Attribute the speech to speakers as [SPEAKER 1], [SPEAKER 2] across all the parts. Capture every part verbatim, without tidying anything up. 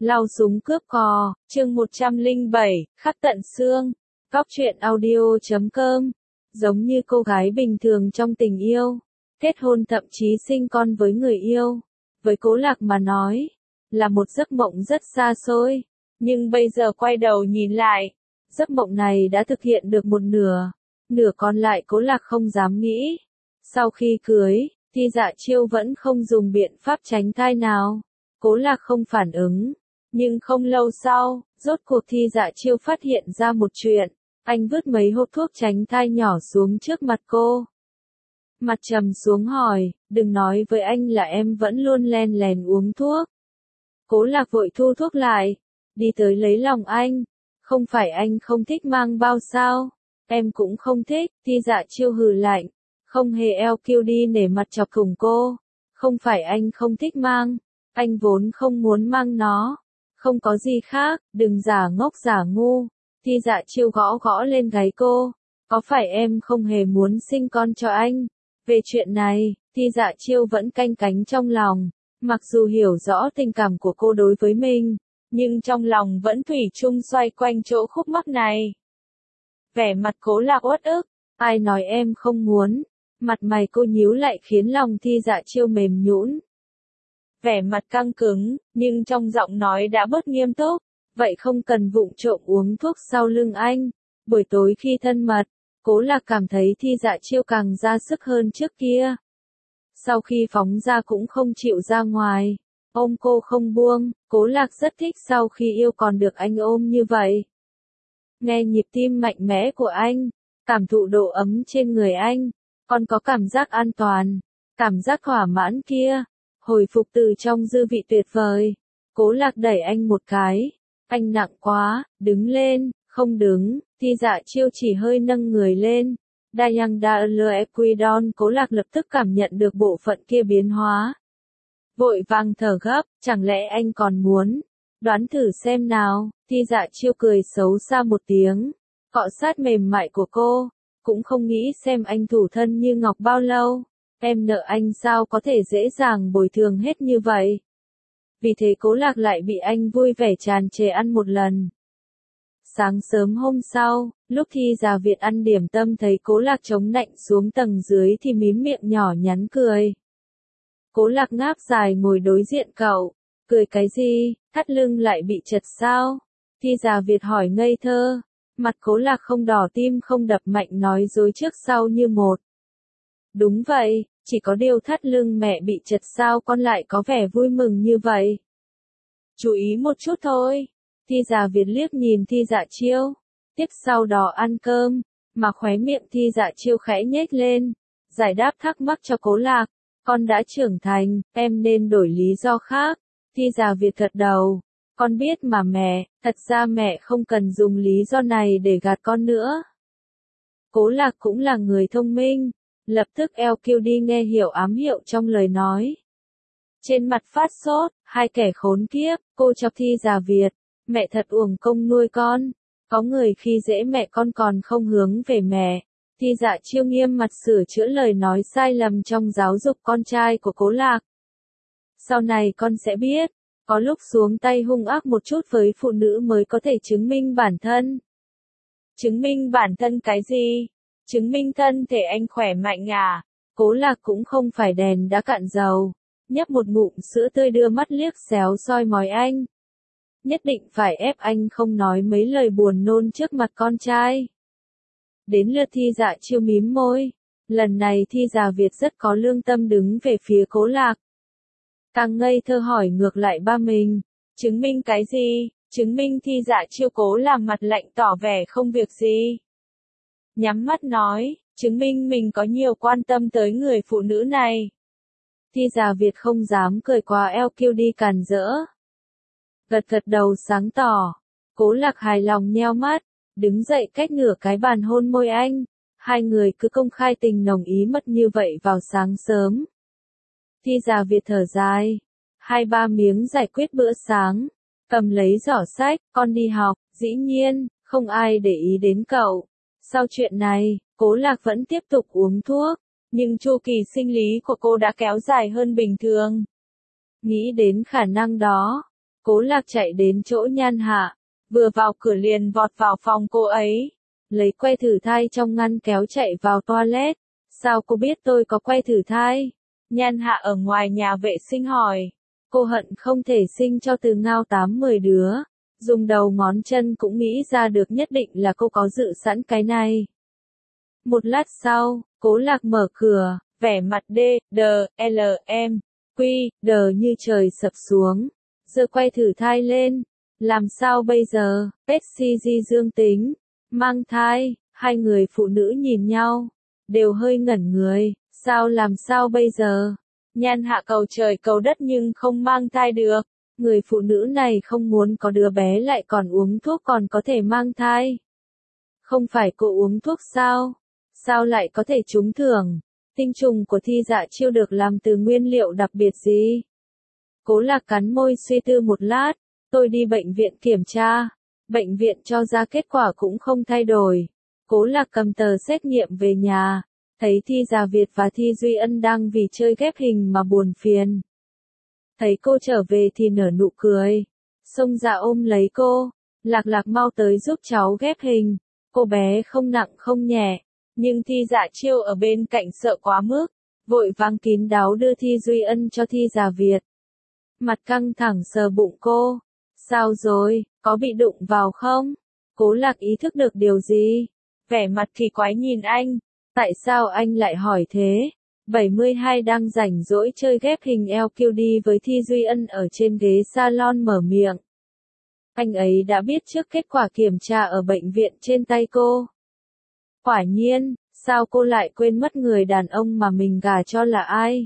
[SPEAKER 1] Lao súng cướp cò, chương một trăm lẻ bảy, khắc tận xương. Góc truyện audio chấm com. Giống như cô gái bình thường trong tình yêu, kết hôn thậm chí sinh con với người yêu. Với Cố Lạc mà nói, là một giấc mộng rất xa xôi. Nhưng bây giờ quay đầu nhìn lại, giấc mộng này đã thực hiện được một nửa. Nửa còn lại Cố Lạc không dám nghĩ. Sau khi cưới, Thi Dạ Chiêu vẫn không dùng biện pháp tránh thai nào. Cố Lạc không phản ứng. Nhưng không lâu sau, rốt cuộc Thi Dạ Chiêu phát hiện ra một chuyện. Anh vứt mấy hộp thuốc tránh thai nhỏ xuống trước mặt cô. Mặt trầm xuống hỏi, đừng nói với anh là em vẫn luôn len lén uống thuốc. Cố Lạc vội thu thuốc lại, đi tới lấy lòng anh. Không phải anh không thích mang bao sao? Em cũng không thích. Thi Dạ Chiêu hừ lạnh, không hề eo kiêu đi nể mặt chọc cùng cô. Không phải anh không thích mang, anh vốn không muốn mang nó. Không có gì khác, đừng giả ngốc giả ngu. Thi Dạ Chiêu gõ gõ lên gáy cô. Có phải em không hề muốn sinh con cho anh? Về chuyện này, Thi Dạ Chiêu vẫn canh cánh trong lòng. Mặc dù hiểu rõ tình cảm của cô đối với mình, nhưng trong lòng vẫn thủy chung xoay quanh chỗ khúc mắc này. Vẻ mặt Cố Lạc uất ức, ai nói em không muốn? Mặt mày cô nhíu lại khiến lòng Thi Dạ Chiêu mềm nhũn. Vẻ mặt căng cứng, nhưng trong giọng nói đã bớt nghiêm túc. Vậy không cần vụng trộm uống thuốc sau lưng anh. Buổi tối khi thân mật, Cố Lạc cảm thấy Thi Dạ Chiêu càng ra sức hơn trước kia. Sau khi phóng ra cũng không chịu ra ngoài, ôm cô không buông. Cố Lạc rất thích sau khi yêu còn được anh ôm như vậy. Nghe nhịp tim mạnh mẽ của anh, cảm thụ độ ấm trên người anh, còn có cảm giác an toàn, cảm giác thỏa mãn kia, hồi phục từ trong dư vị tuyệt vời. Cố Lạc đẩy anh một cái, anh nặng quá, đứng lên. Không đứng. Thi Dạ Chiêu chỉ hơi nâng người lên. Dayang da le equidon. Cố Lạc lập tức cảm nhận được bộ phận kia biến hóa. Vội vàng thở gấp, chẳng lẽ anh còn muốn? Đoán thử xem nào. Thi Dạ Chiêu cười xấu xa một tiếng, cọ sát mềm mại của cô. Cũng không nghĩ xem anh thủ thân như ngọc bao lâu. Em nợ anh sao có thể dễ dàng bồi thường hết như vậy? Vì thế Cố Lạc lại bị anh vui vẻ tràn trề ăn một lần. Sáng sớm hôm sau, lúc Thi Dạ Việt ăn điểm tâm thấy Cố Lạc chống nạnh xuống tầng dưới thì mím miệng nhỏ nhắn cười. Cố Lạc ngáp dài ngồi đối diện cậu. Cười cái gì, thắt lưng lại bị chật sao? Thi Dạ Việt hỏi ngây thơ. Mặt Cố Lạc không đỏ tim không đập mạnh nói dối trước sau như một. Đúng vậy, chỉ có điều thắt lưng mẹ bị chật sao con lại có vẻ vui mừng như vậy. Chú ý một chút thôi. Thi Dạ Việt liếc nhìn Thi Dạ Chiêu. Tiếp sau đó ăn cơm, mà khóe miệng Thi Dạ Chiêu khẽ nhếch lên. Giải đáp thắc mắc cho Cố Lạc. Con đã trưởng thành, em nên đổi lý do khác. Thi Dạ Việt gật đầu. Con biết mà mẹ, thật ra mẹ không cần dùng lý do này để gạt con nữa. Cố Lạc cũng là người thông minh. Lập tức eo kiêu đi nghe hiểu ám hiệu trong lời nói. Trên mặt phát sốt, hai kẻ khốn kiếp, cô chọc Thi Dạ Việt. Mẹ thật uổng công nuôi con. Có người khi dễ mẹ con còn không hướng về mẹ. Thi Dạ Chiêu nghiêm mặt sửa chữa lời nói sai lầm trong giáo dục con trai của Cố Lạc. Sau này con sẽ biết, có lúc xuống tay hung ác một chút với phụ nữ mới có thể chứng minh bản thân. Chứng minh bản thân cái gì? Chứng minh thân thể anh khỏe mạnh à? Cố Lạc cũng không phải đèn đã cạn dầu. Nhấp một ngụm sữa tươi đưa mắt liếc xéo soi mói anh. Nhất định phải ép anh không nói mấy lời buồn nôn trước mặt con trai. Đến lượt Thi Dạ Chiêu mím môi. Lần này Thi Dạ Việt rất có lương tâm đứng về phía Cố Lạc. Càng ngây thơ hỏi ngược lại ba mình. Chứng minh cái gì? Chứng minh Thi Dạ Chiêu cố làm mặt lạnh tỏ vẻ không việc gì. Nhắm mắt nói, chứng minh mình có nhiều quan tâm tới người phụ nữ này. Thi Dạ Việt không dám cười quá eo kiêu đi càn rỡ. Gật gật đầu sáng tỏ. Cố Lạc hài lòng nheo mắt, đứng dậy cách nửa cái bàn hôn môi anh. Hai người cứ công khai tình nồng ý mất như vậy vào sáng sớm. Thi Dạ Việt thở dài. Hai ba miếng giải quyết bữa sáng. Cầm lấy giỏ sách, con đi học, dĩ nhiên, không ai để ý đến cậu. Sau chuyện này, Cố Lạc vẫn tiếp tục uống thuốc. Nhưng chu kỳ sinh lý của cô đã kéo dài hơn bình thường. Nghĩ đến khả năng đó, Cố Lạc chạy đến chỗ Nhan Hạ, vừa vào cửa liền vọt vào phòng cô ấy, lấy que thử thai trong ngăn kéo chạy vào toilet. Sao cô biết tôi có que thử thai? Nhan Hạ ở ngoài nhà vệ sinh hỏi. Cô hận không thể sinh cho Từ Ngao tám mười đứa. Dùng đầu ngón chân cũng nghĩ ra được, nhất định là cô có dự sẵn cái này. Một lát sau, Cố Lạc mở cửa, vẻ mặt D, D, L, M, Quy, đờ như trời sập xuống. Giơ que thử thai lên. Làm sao bây giờ? ét xê giê dương tính. Mang thai. Hai người phụ nữ nhìn nhau. Đều hơi ngẩn người. Sao làm sao bây giờ? Nhan Hạ cầu trời cầu đất nhưng không mang thai được. Người phụ nữ này không muốn có đứa bé lại còn uống thuốc còn có thể mang thai. Không phải cô uống thuốc sao? Sao lại có thể trúng thưởng? Tinh trùng của Thi Dạ Chiêu được làm từ nguyên liệu đặc biệt gì? Cố Lạc cắn môi suy tư một lát. Tôi đi bệnh viện kiểm tra. Bệnh viện cho ra kết quả cũng không thay đổi. Cố Lạc cầm tờ xét nghiệm về nhà. Thấy Thi Già Việt và Thi Duy Ân đang vì chơi ghép hình mà buồn phiền. Thấy cô trở về thì nở nụ cười. Xông ra ôm lấy cô. Lạc Lạc mau tới giúp cháu ghép hình. Cô bé không nặng không nhẹ. Nhưng Thi Dạ Chiêu ở bên cạnh sợ quá mức. Vội vàng kín đáo đưa Thi Duy Ân cho Thi Già Việt. Mặt căng thẳng sờ bụng cô. Sao rồi, có bị đụng vào không? Cố Lạc ý thức được điều gì? Vẻ mặt kỳ quái nhìn anh. Tại sao anh lại hỏi thế? bảy mươi hai đang rảnh rỗi chơi ghép hình eo kiu đi với Thi Duy Ân ở trên ghế salon mở miệng. Anh ấy đã biết trước kết quả kiểm tra ở bệnh viện trên tay cô. Quả nhiên, sao cô lại quên mất người đàn ông mà mình gả cho là ai?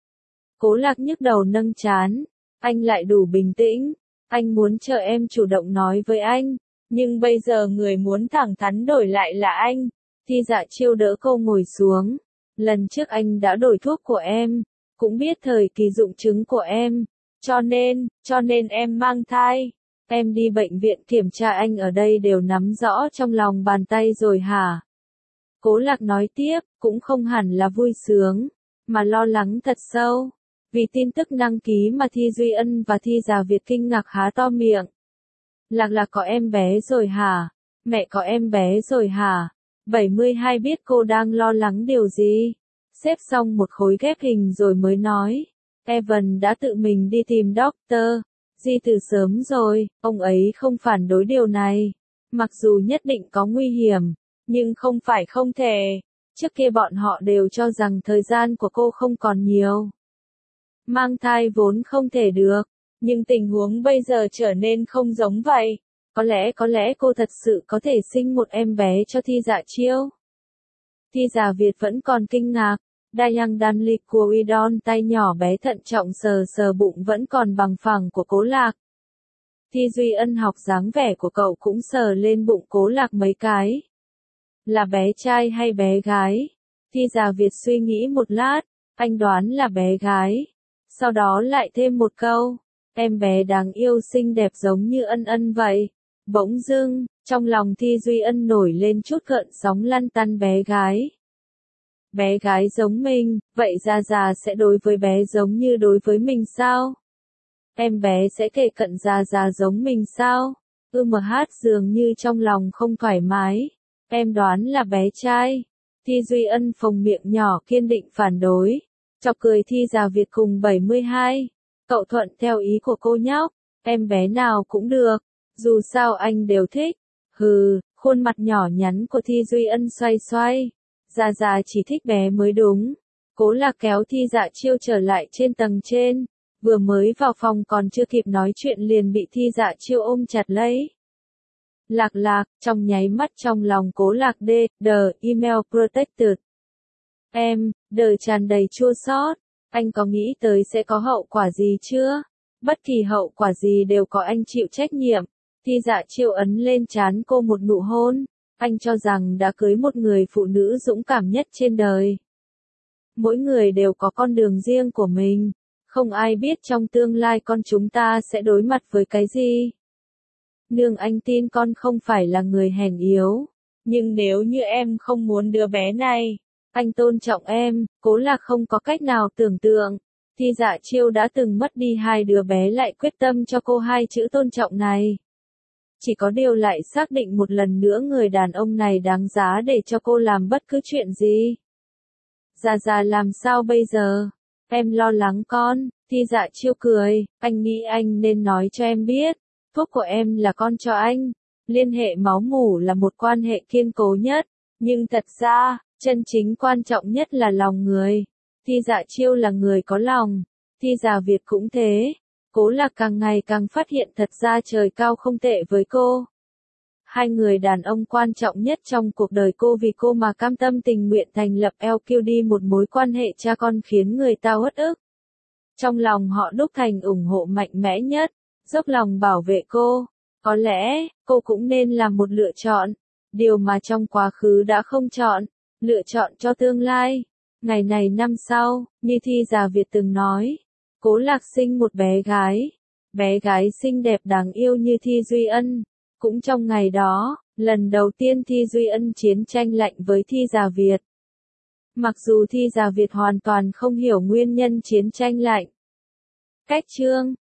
[SPEAKER 1] Cố Lạc nhức đầu nâng trán. Anh lại đủ bình tĩnh. Anh muốn chờ em chủ động nói với anh. Nhưng bây giờ người muốn thẳng thắn đổi lại là anh. Thi Dạ Chiêu đỡ cô ngồi xuống. Lần trước anh đã đổi thuốc của em. Cũng biết thời kỳ dụng chứng của em. Cho nên, cho nên em mang thai. Em đi bệnh viện kiểm tra anh ở đây đều nắm rõ trong lòng bàn tay rồi hả? Cố Lạc nói tiếp, cũng không hẳn là vui sướng. Mà lo lắng thật sâu. Vì tin tức đăng ký mà Thi Duy Ân và Thi Già Việt kinh ngạc há to miệng. Lạc Lạc có em bé rồi hả? Mẹ có em bé rồi hả? bảy mươi hai biết cô đang lo lắng điều gì. Xếp xong một khối ghép hình rồi mới nói. Evan đã tự mình đi tìm doctor Di từ sớm rồi, ông ấy không phản đối điều này. Mặc dù nhất định có nguy hiểm, nhưng không phải không thể. Trước kia bọn họ đều cho rằng thời gian của cô không còn nhiều. Mang thai vốn không thể được, nhưng tình huống bây giờ trở nên không giống vậy. Có lẽ có lẽ cô thật sự có thể sinh một em bé cho Thi Dạ Chiêu. Thi Già Việt vẫn còn kinh ngạc. Dayang Danlik của Udon tay nhỏ bé thận trọng sờ sờ bụng vẫn còn bằng phẳng của Cố Lạc. Thi Duy Ân học dáng vẻ của cậu cũng sờ lên bụng Cố Lạc mấy cái. Là bé trai hay bé gái? Thi Già Việt suy nghĩ một lát, anh đoán là bé gái. Sau đó lại thêm một câu, em bé đáng yêu xinh đẹp giống như Ân Ân vậy. Bỗng dưng, trong lòng Thi Duy Ân nổi lên chút gợn sóng lăn tăn bé gái. Bé gái giống mình, vậy Gia Gia sẽ đối với bé giống như đối với mình sao? Em bé sẽ kề cận Gia Gia giống mình sao? Ư mờ hát dường như trong lòng không thoải mái. Em đoán là bé trai. Thi Duy Ân phồng miệng nhỏ kiên định phản đối. Chọc cười Thi Già Việt cùng bảy mươi hai. Cậu thuận theo ý của cô nhóc. Em bé nào cũng được. Dù sao anh đều thích. Hừ, khuôn mặt nhỏ nhắn của Thi Duy Ân xoay xoay. Gia Gia chỉ thích bé mới đúng. Cố Lạc kéo Thi Dạ Chiêu trở lại trên tầng trên. Vừa mới vào phòng còn chưa kịp nói chuyện liền bị Thi Dạ Chiêu ôm chặt lấy. Lạc Lạc, trong nháy mắt trong lòng Cố Lạc D, the email protected. Em, đời tràn đầy chua xót. Anh có nghĩ tới sẽ có hậu quả gì chưa? Bất kỳ hậu quả gì đều có anh chịu trách nhiệm. Thi Dạ Chiêu ấn lên trán cô một nụ hôn. Anh cho rằng đã cưới một người phụ nữ dũng cảm nhất trên đời. Mỗi người đều có con đường riêng của mình. Không ai biết trong tương lai con chúng ta sẽ đối mặt với cái gì. Nương anh tin con không phải là người hèn yếu. Nhưng nếu như em không muốn đứa bé này, anh tôn trọng em. Cố Lạc không có cách nào tưởng tượng. Thi Dạ Chiêu đã từng mất đi hai đứa bé lại quyết tâm cho cô hai chữ tôn trọng này. Chỉ có điều lại xác định một lần nữa người đàn ông này đáng giá để cho cô làm bất cứ chuyện gì. Dạ dạ làm sao bây giờ? Em lo lắng con. Thi Dạ Chiêu cười, anh nghĩ anh nên nói cho em biết. Thuốc của em là con cho anh. Liên hệ máu mủ là một quan hệ kiên cố nhất. Nhưng thật ra, chân chính quan trọng nhất là lòng người. Thi Dạ Chiêu là người có lòng. Thi Dạ Việt cũng thế. Cố Lạc càng ngày càng phát hiện thật ra trời cao không tệ với cô. Hai người đàn ông quan trọng nhất trong cuộc đời cô vì cô mà cam tâm tình nguyện thành lập lờ quy đê một mối quan hệ cha con khiến người ta uất ức. Trong lòng họ đúc thành ủng hộ mạnh mẽ nhất, dốc lòng bảo vệ cô. Có lẽ, cô cũng nên làm một lựa chọn, điều mà trong quá khứ đã không chọn, lựa chọn cho tương lai. Ngày này năm sau, như Thi Dạ Việt từng nói, Cố Lạc sinh một bé gái, bé gái xinh đẹp đáng yêu như Thi Duy Ân. Cũng trong ngày đó, lần đầu tiên Thi Duy Ân chiến tranh lạnh với Thi Dạ Việt. Mặc dù Thi Dạ Việt hoàn toàn không hiểu nguyên nhân chiến tranh lạnh. Cách chương